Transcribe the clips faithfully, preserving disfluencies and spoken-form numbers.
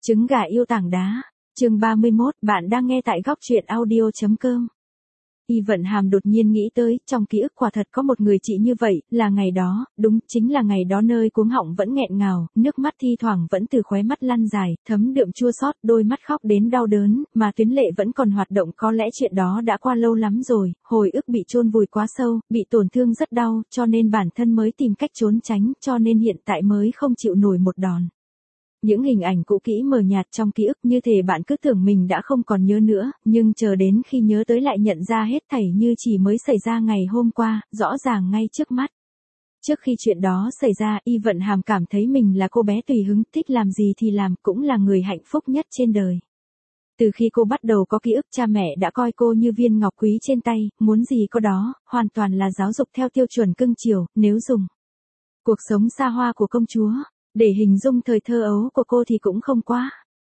Trứng gà yêu tảng đá. Chương ba mươi mốt, bạn đang nghe tại góc truyện audio chấm com. Y Vận Hàm đột nhiên nghĩ tới, trong ký ức quả thật có một người chị như vậy, là ngày đó, đúng, chính là ngày đó nơi cuống họng vẫn nghẹn ngào, nước mắt thi thoảng vẫn từ khóe mắt lăn dài, thấm đượm chua xót, đôi mắt khóc đến đau đớn, mà tuyến lệ vẫn còn hoạt động, có lẽ chuyện đó đã qua lâu lắm rồi, hồi ức bị chôn vùi quá sâu, bị tổn thương rất đau, cho nên bản thân mới tìm cách trốn tránh, cho nên hiện tại mới không chịu nổi một đòn. Những hình ảnh cũ kỹ mờ nhạt trong ký ức như thể bạn cứ tưởng mình đã không còn nhớ nữa, nhưng chờ đến khi nhớ tới lại nhận ra hết thảy như chỉ mới xảy ra ngày hôm qua, rõ ràng ngay trước mắt. Trước khi chuyện đó xảy ra, Y Vận Hàm cảm thấy mình là cô bé tùy hứng, thích làm gì thì làm, cũng là người hạnh phúc nhất trên đời. Từ khi cô bắt đầu có ký ức, cha mẹ đã coi cô như viên ngọc quý trên tay, muốn gì có đó, hoàn toàn là giáo dục theo tiêu chuẩn cưng chiều, nếu dùng cuộc sống xa hoa của công chúa để hình dung thời thơ ấu của cô thì cũng không quá.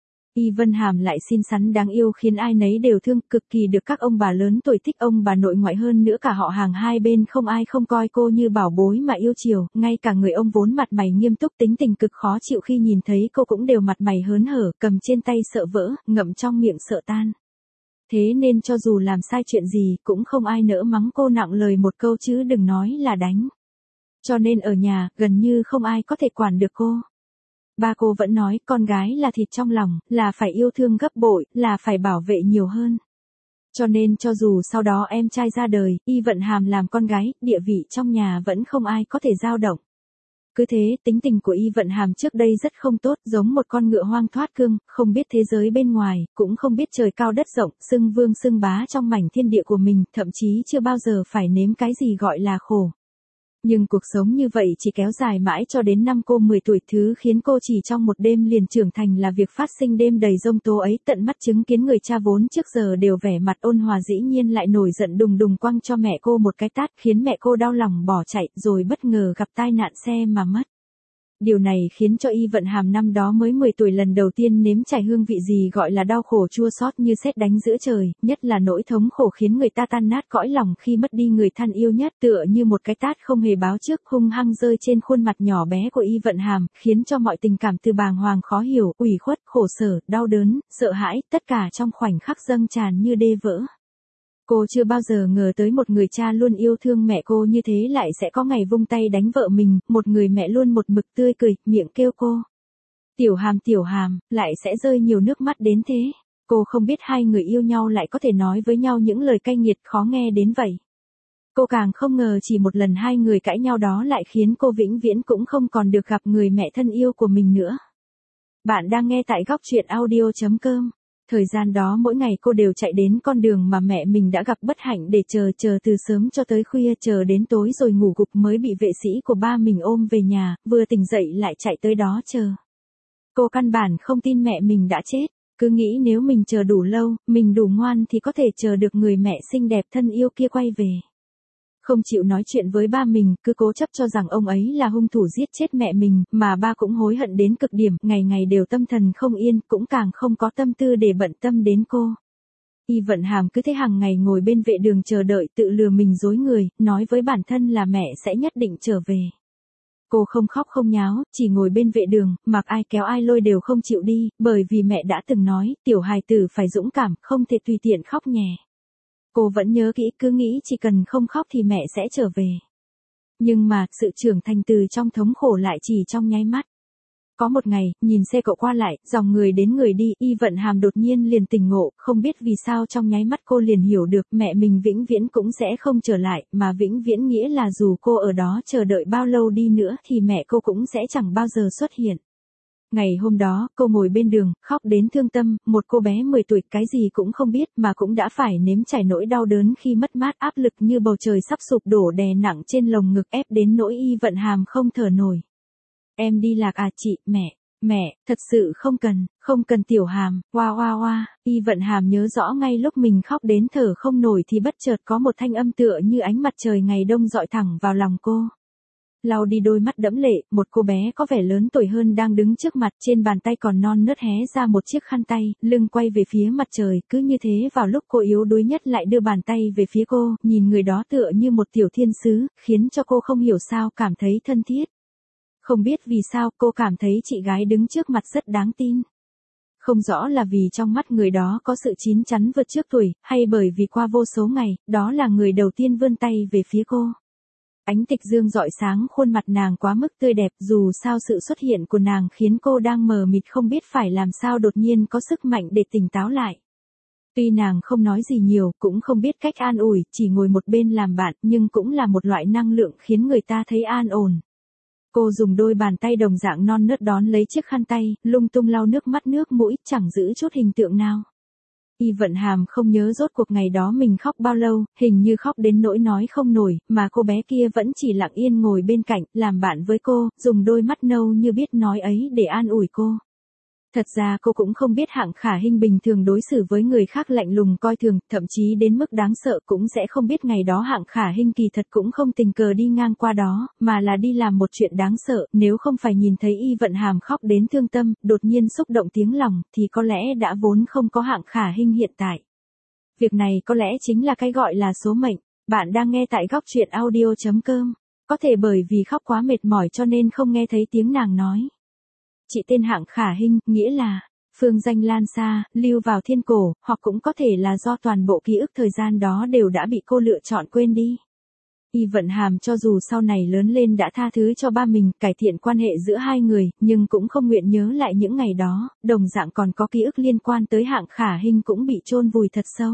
Y Vân Hàm lại xinh xắn đáng yêu khiến ai nấy đều thương, cực kỳ được các ông bà lớn tuổi thích, ông bà nội ngoại hơn nữa cả họ hàng hai bên không ai không coi cô như bảo bối mà yêu chiều, ngay cả người ông vốn mặt mày nghiêm túc tính tình cực khó chịu khi nhìn thấy cô cũng đều mặt mày hớn hở, cầm trên tay sợ vỡ, ngậm trong miệng sợ tan. Thế nên cho dù làm sai chuyện gì cũng không ai nỡ mắng cô nặng lời một câu chứ đừng nói là đánh. Cho nên ở nhà, gần như không ai có thể quản được cô. Ba cô vẫn nói, con gái là thịt trong lòng, là phải yêu thương gấp bội, là phải bảo vệ nhiều hơn. Cho nên cho dù sau đó em trai ra đời, Y Vận Hàm làm con gái, địa vị trong nhà vẫn không ai có thể dao động. Cứ thế, tính tình của Y Vận Hàm trước đây rất không tốt, giống một con ngựa hoang thoát cương, không biết thế giới bên ngoài, cũng không biết trời cao đất rộng, xưng vương xưng bá trong mảnh thiên địa của mình, thậm chí chưa bao giờ phải nếm cái gì gọi là khổ. Nhưng cuộc sống như vậy chỉ kéo dài mãi cho đến năm cô mười tuổi, thứ khiến cô chỉ trong một đêm liền trưởng thành là việc phát sinh đêm đầy giông tố ấy, tận mắt chứng kiến người cha vốn trước giờ đều vẻ mặt ôn hòa dĩ nhiên lại nổi giận đùng đùng quăng cho mẹ cô một cái tát, khiến mẹ cô đau lòng bỏ chạy, rồi bất ngờ gặp tai nạn xe mà mất. Điều này khiến cho Y Vận Hàm năm đó mới mười tuổi lần đầu tiên nếm trải hương vị gì gọi là đau khổ chua xót như sét đánh giữa trời, nhất là nỗi thống khổ khiến người ta tan nát cõi lòng khi mất đi người thân yêu nhất, tựa như một cái tát không hề báo trước hung hăng rơi trên khuôn mặt nhỏ bé của Y Vận Hàm, khiến cho mọi tình cảm từ bàng hoàng khó hiểu, ủy khuất, khổ sở, đau đớn, sợ hãi, tất cả trong khoảnh khắc dâng tràn như đê vỡ. Cô chưa bao giờ ngờ tới một người cha luôn yêu thương mẹ cô như thế lại sẽ có ngày vung tay đánh vợ mình, một người mẹ luôn một mực tươi cười, miệng kêu cô Tiểu Hàm Tiểu Hàm, lại sẽ rơi nhiều nước mắt đến thế. Cô không biết hai người yêu nhau lại có thể nói với nhau những lời cay nghiệt khó nghe đến vậy. Cô càng không ngờ chỉ một lần hai người cãi nhau đó lại khiến cô vĩnh viễn cũng không còn được gặp người mẹ thân yêu của mình nữa. Bạn đang nghe tại góc truyện audio chấm com. Thời gian đó mỗi ngày cô đều chạy đến con đường mà mẹ mình đã gặp bất hạnh để chờ chờ từ sớm cho tới khuya, chờ đến tối rồi ngủ gục mới bị vệ sĩ của ba mình ôm về nhà, vừa tỉnh dậy lại chạy tới đó chờ. Cô căn bản không tin mẹ mình đã chết, cứ nghĩ nếu mình chờ đủ lâu, mình đủ ngoan thì có thể chờ được người mẹ xinh đẹp thân yêu kia quay về. Không chịu nói chuyện với ba mình, cứ cố chấp cho rằng ông ấy là hung thủ giết chết mẹ mình, mà ba cũng hối hận đến cực điểm, ngày ngày đều tâm thần không yên, cũng càng không có tâm tư để bận tâm đến cô. Y Vận Hàm cứ thế hàng ngày ngồi bên vệ đường chờ đợi, tự lừa mình dối người, nói với bản thân là mẹ sẽ nhất định trở về. Cô không khóc không nháo, chỉ ngồi bên vệ đường, mặc ai kéo ai lôi đều không chịu đi, bởi vì mẹ đã từng nói, tiểu hài tử phải dũng cảm, không thể tùy tiện khóc nhè. Cô vẫn nhớ kỹ, cứ nghĩ chỉ cần không khóc thì mẹ sẽ trở về. Nhưng mà, sự trưởng thành từ trong thống khổ lại chỉ trong nháy mắt. Có một ngày, nhìn xe cộ qua lại, dòng người đến người đi, Y Vận Hàm đột nhiên liền tỉnh ngộ, không biết vì sao trong nháy mắt cô liền hiểu được mẹ mình vĩnh viễn cũng sẽ không trở lại, mà vĩnh viễn nghĩa là dù cô ở đó chờ đợi bao lâu đi nữa thì mẹ cô cũng sẽ chẳng bao giờ xuất hiện. Ngày hôm đó, cô ngồi bên đường, khóc đến thương tâm, một cô bé mười tuổi cái gì cũng không biết mà cũng đã phải nếm trải nỗi đau đớn khi mất mát, áp lực như bầu trời sắp sụp đổ đè nặng trên lồng ngực, ép đến nỗi Y Vận Hàm không thở nổi. Em đi lạc à chị, mẹ, mẹ, thật sự không cần, không cần Tiểu Hàm, oa oa oa. Y Vận Hàm nhớ rõ ngay lúc mình khóc đến thở không nổi thì bất chợt có một thanh âm tựa như ánh mặt trời ngày đông dọi thẳng vào lòng cô. Lau đi đôi mắt đẫm lệ, một cô bé có vẻ lớn tuổi hơn đang đứng trước mặt, trên bàn tay còn non nớt hé ra một chiếc khăn tay, lưng quay về phía mặt trời, cứ như thế vào lúc cô yếu đuối nhất lại đưa bàn tay về phía cô, nhìn người đó tựa như một tiểu thiên sứ, khiến cho cô không hiểu sao cảm thấy thân thiết. Không biết vì sao cô cảm thấy chị gái đứng trước mặt rất đáng tin. Không rõ là vì trong mắt người đó có sự chín chắn vượt trước tuổi, hay bởi vì qua vô số ngày, đó là người đầu tiên vươn tay về phía cô. Ánh tịch dương rọi sáng khuôn mặt nàng quá mức tươi đẹp, dù sao sự xuất hiện của nàng khiến cô đang mờ mịt không biết phải làm sao đột nhiên có sức mạnh để tỉnh táo lại. Tuy nàng không nói gì nhiều, cũng không biết cách an ủi, chỉ ngồi một bên làm bạn, nhưng cũng là một loại năng lượng khiến người ta thấy an ổn. Cô dùng đôi bàn tay đồng dạng non nớt đón lấy chiếc khăn tay, lung tung lau nước mắt nước mũi, chẳng giữ chút hình tượng nào. Y Vận Hàm không nhớ rốt cuộc ngày đó mình khóc bao lâu, hình như khóc đến nỗi nói không nổi, mà cô bé kia vẫn chỉ lặng yên ngồi bên cạnh, làm bạn với cô, dùng đôi mắt nâu như biết nói ấy để an ủi cô. Thật ra cô cũng không biết Hạng Khả Hinh bình thường đối xử với người khác lạnh lùng coi thường, thậm chí đến mức đáng sợ, cũng sẽ không biết ngày đó Hạng Khả Hinh kỳ thật cũng không tình cờ đi ngang qua đó, mà là đi làm một chuyện đáng sợ, nếu không phải nhìn thấy Y Vận Hàm khóc đến thương tâm, đột nhiên xúc động tiếng lòng, thì có lẽ đã vốn không có Hạng Khả Hinh hiện tại. Việc này có lẽ chính là cái gọi là số mệnh. Bạn đang nghe tại góc truyện audio chấm com. Có thể bởi vì khóc quá mệt mỏi cho nên không nghe thấy tiếng nàng nói. Chị tên Hạng Khả Hinh, nghĩa là phương danh lan xa, lưu vào thiên cổ, hoặc cũng có thể là do toàn bộ ký ức thời gian đó đều đã bị cô lựa chọn quên đi. Y Vận Hàm cho dù sau này lớn lên đã tha thứ cho ba mình, cải thiện quan hệ giữa hai người, nhưng cũng không nguyện nhớ lại những ngày đó, đồng dạng còn có ký ức liên quan tới Hạng Khả Hinh cũng bị chôn vùi thật sâu.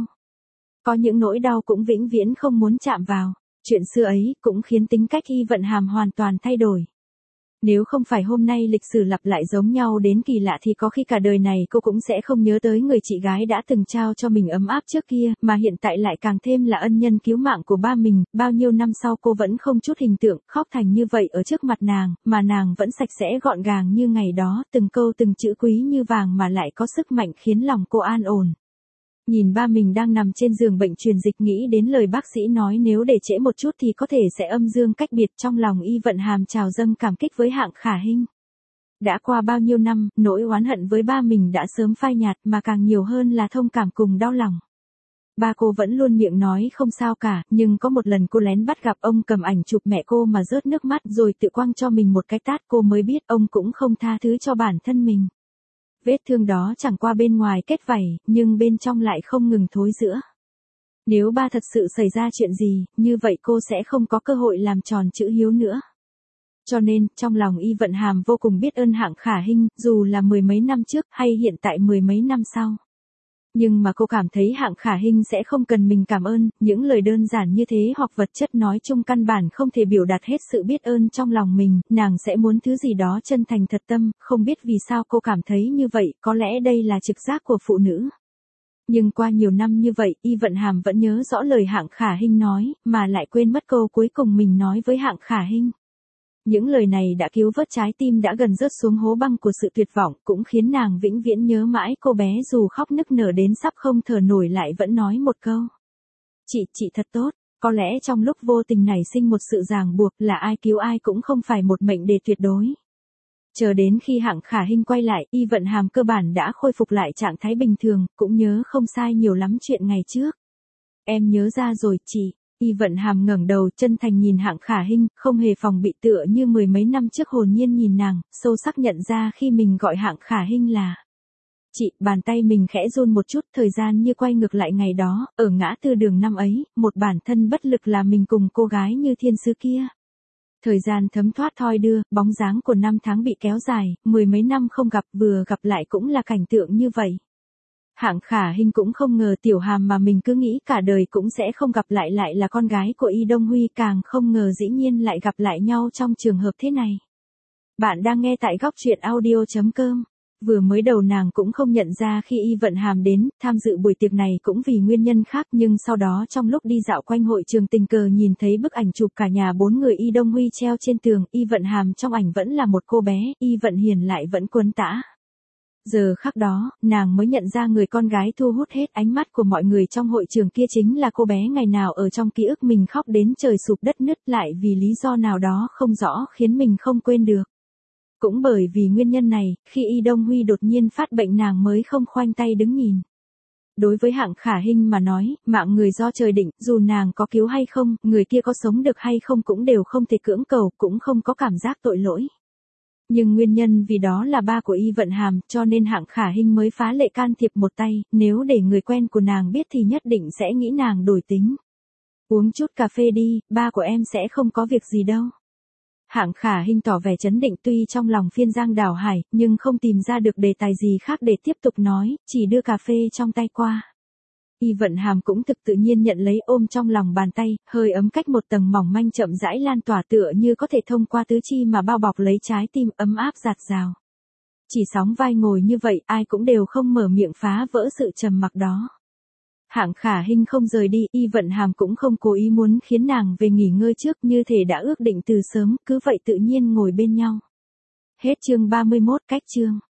Có những nỗi đau cũng vĩnh viễn không muốn chạm vào, chuyện xưa ấy cũng khiến tính cách Y Vận Hàm hoàn toàn thay đổi. Nếu không phải hôm nay lịch sử lặp lại giống nhau đến kỳ lạ thì có khi cả đời này cô cũng sẽ không nhớ tới người chị gái đã từng trao cho mình ấm áp trước kia, mà hiện tại lại càng thêm là ân nhân cứu mạng của ba mình, bao nhiêu năm sau cô vẫn không chút hình tượng, khóc thành như vậy ở trước mặt nàng, mà nàng vẫn sạch sẽ gọn gàng như ngày đó, từng câu từng chữ quý như vàng mà lại có sức mạnh khiến lòng cô an ổn. Nhìn ba mình đang nằm trên giường bệnh truyền dịch, nghĩ đến lời bác sĩ nói nếu để trễ một chút thì có thể sẽ âm dương cách biệt, trong lòng Y Vận Hàm trào dâng cảm kích với Hạng Khả Hinh. Đã qua bao nhiêu năm, nỗi oán hận với ba mình đã sớm phai nhạt, mà càng nhiều hơn là thông cảm cùng đau lòng. Ba cô vẫn luôn miệng nói không sao cả, nhưng có một lần cô lén bắt gặp ông cầm ảnh chụp mẹ cô mà rớt nước mắt rồi tự quăng cho mình một cái tát, cô mới biết ông cũng không tha thứ cho bản thân mình. Vết thương đó chẳng qua bên ngoài kết vảy, nhưng bên trong lại không ngừng thối rữa. Nếu ba thật sự xảy ra chuyện gì, như vậy cô sẽ không có cơ hội làm tròn chữ hiếu nữa. Cho nên, trong lòng Y Vận Hàm vô cùng biết ơn Hạng Khả Hinh, dù là mười mấy năm trước hay hiện tại mười mấy năm sau. Nhưng mà cô cảm thấy Hạng Khả Hinh sẽ không cần mình cảm ơn, những lời đơn giản như thế hoặc vật chất nói chung căn bản không thể biểu đạt hết sự biết ơn trong lòng mình, nàng sẽ muốn thứ gì đó chân thành thật tâm, không biết vì sao cô cảm thấy như vậy, có lẽ đây là trực giác của phụ nữ. Nhưng qua nhiều năm như vậy, Y Vận Hàm vẫn nhớ rõ lời Hạng Khả Hinh nói, mà lại quên mất câu cuối cùng mình nói với Hạng Khả Hinh. Những lời này đã cứu vớt trái tim đã gần rớt xuống hố băng của sự tuyệt vọng, cũng khiến nàng vĩnh viễn nhớ mãi cô bé dù khóc nức nở đến sắp không thở nổi lại vẫn nói một câu. Chị, chị thật tốt, có lẽ trong lúc vô tình nảy sinh một sự ràng buộc là ai cứu ai cũng không phải một mệnh đề tuyệt đối. Chờ đến khi Hạng Khả Hinh quay lại, Y Vận Hàm cơ bản đã khôi phục lại trạng thái bình thường, cũng nhớ không sai nhiều lắm chuyện ngày trước. Em nhớ ra rồi chị. Y Vận Hàm ngẩng đầu chân thành nhìn Hạng Khả Hinh, không hề phòng bị tựa như mười mấy năm trước hồn nhiên nhìn nàng, sâu sắc nhận ra khi mình gọi Hạng Khả Hinh là chị, bàn tay mình khẽ run một chút, thời gian như quay ngược lại ngày đó, ở ngã tư đường năm ấy, một bản thân bất lực là mình cùng cô gái như thiên sứ kia. Thời gian thấm thoát thoi đưa, bóng dáng của năm tháng bị kéo dài, mười mấy năm không gặp, vừa gặp lại cũng là cảnh tượng như vậy. Hạng Khả Hinh cũng không ngờ Tiểu Hàm mà mình cứ nghĩ cả đời cũng sẽ không gặp lại lại là con gái của Y Đông Huy, càng không ngờ dĩ nhiên lại gặp lại nhau trong trường hợp thế này. Bạn đang nghe tại góc truyện audio chấm com. Vừa mới đầu nàng cũng không nhận ra khi Y Vận Hàm đến, tham dự buổi tiệc này cũng vì nguyên nhân khác, nhưng sau đó trong lúc đi dạo quanh hội trường tình cờ nhìn thấy bức ảnh chụp cả nhà bốn người Y Đông Huy treo trên tường, Y Vận Hàm trong ảnh vẫn là một cô bé, Y Vận Hiền lại vẫn quấn tã. Giờ khắc đó, nàng mới nhận ra người con gái thu hút hết ánh mắt của mọi người trong hội trường kia chính là cô bé ngày nào ở trong ký ức mình khóc đến trời sụp đất nứt, lại vì lý do nào đó không rõ khiến mình không quên được. Cũng bởi vì nguyên nhân này, khi Y Đông Huy đột nhiên phát bệnh nàng mới không khoanh tay đứng nhìn. Đối với Hạng Khả Hinh mà nói, mạng người do trời định, dù nàng có cứu hay không, người kia có sống được hay không cũng đều không thể cưỡng cầu, cũng không có cảm giác tội lỗi. Nhưng nguyên nhân vì đó là ba của Y Vận Hàm, cho nên Hạng Khả Hinh mới phá lệ can thiệp một tay, nếu để người quen của nàng biết thì nhất định sẽ nghĩ nàng đổi tính. Uống chút cà phê đi, ba của em sẽ không có việc gì đâu. Hạng Khả Hinh tỏ vẻ chấn định, tuy trong lòng phiên Giang Đảo Hải, nhưng không tìm ra được đề tài gì khác để tiếp tục nói, chỉ đưa cà phê trong tay qua. Y Vận Hàm cũng thực tự nhiên nhận lấy, ôm trong lòng bàn tay, hơi ấm cách một tầng mỏng manh chậm rãi lan tỏa, tựa như có thể thông qua tứ chi mà bao bọc lấy trái tim, ấm áp dạt dào. Chỉ sóng vai ngồi như vậy, ai cũng đều không mở miệng phá vỡ sự trầm mặc đó. Hạng Khả Hinh không rời đi, Y Vận Hàm cũng không cố ý muốn khiến nàng về nghỉ ngơi trước, như thể đã ước định từ sớm, cứ vậy tự nhiên ngồi bên nhau. Hết chương ba mươi mốt, cách chương.